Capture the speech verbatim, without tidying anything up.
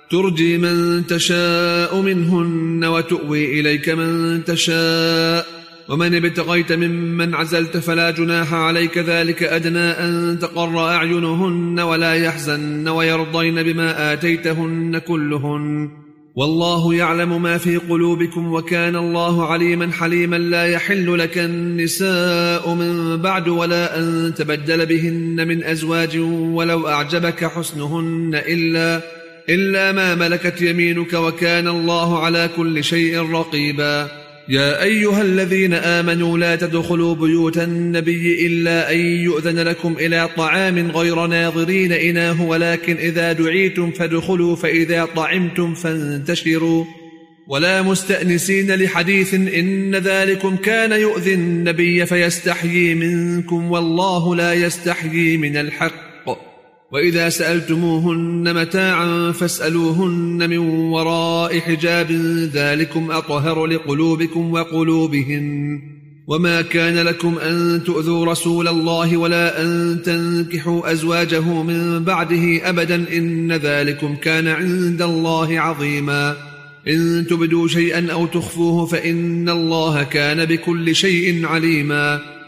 ترجي من تشاء منهن وتؤوي إليك من تشاء، ومن ابتغيت ممن عزلت فلا جناح عليك، ذلك أدنى أن تقر أعينهن ولا يحزن ويرضين بما آتيتهن كلهن، والله يعلم ما في قلوبكم وكان الله عليما حليما. لا يحل لك النساء من بعد ولا أن تبدل بهن من أزواج ولو أعجبك حسنهن إلا, إلا ما ملكت يمينك وكان الله على كل شيء رقيبا. يا أيها الذين آمنوا لا تدخلوا بيوت النبي إلا أن يؤذن لكم إلى طعام غير ناظرين إناه، ولكن إذا دعيتم فادخلوا، فإذا طعمتم فانتشروا ولا مستأنسين لحديث، إن ذلكم كان يؤذي النبي فيستحيي منكم والله لا يستحيي من الحق. وإذا سألتموهن متاعا فاسألوهن من وراء حجاب، ذلكم أطهر لقلوبكم وقلوبهن. وما كان لكم أن تؤذوا رسول الله ولا أن تنكحوا أزواجه من بعده أبدا، إن ذلكم كان عند الله عظيما. إن تبدوا شيئا أو تخفوه فإن الله كان بكل شيء عليما.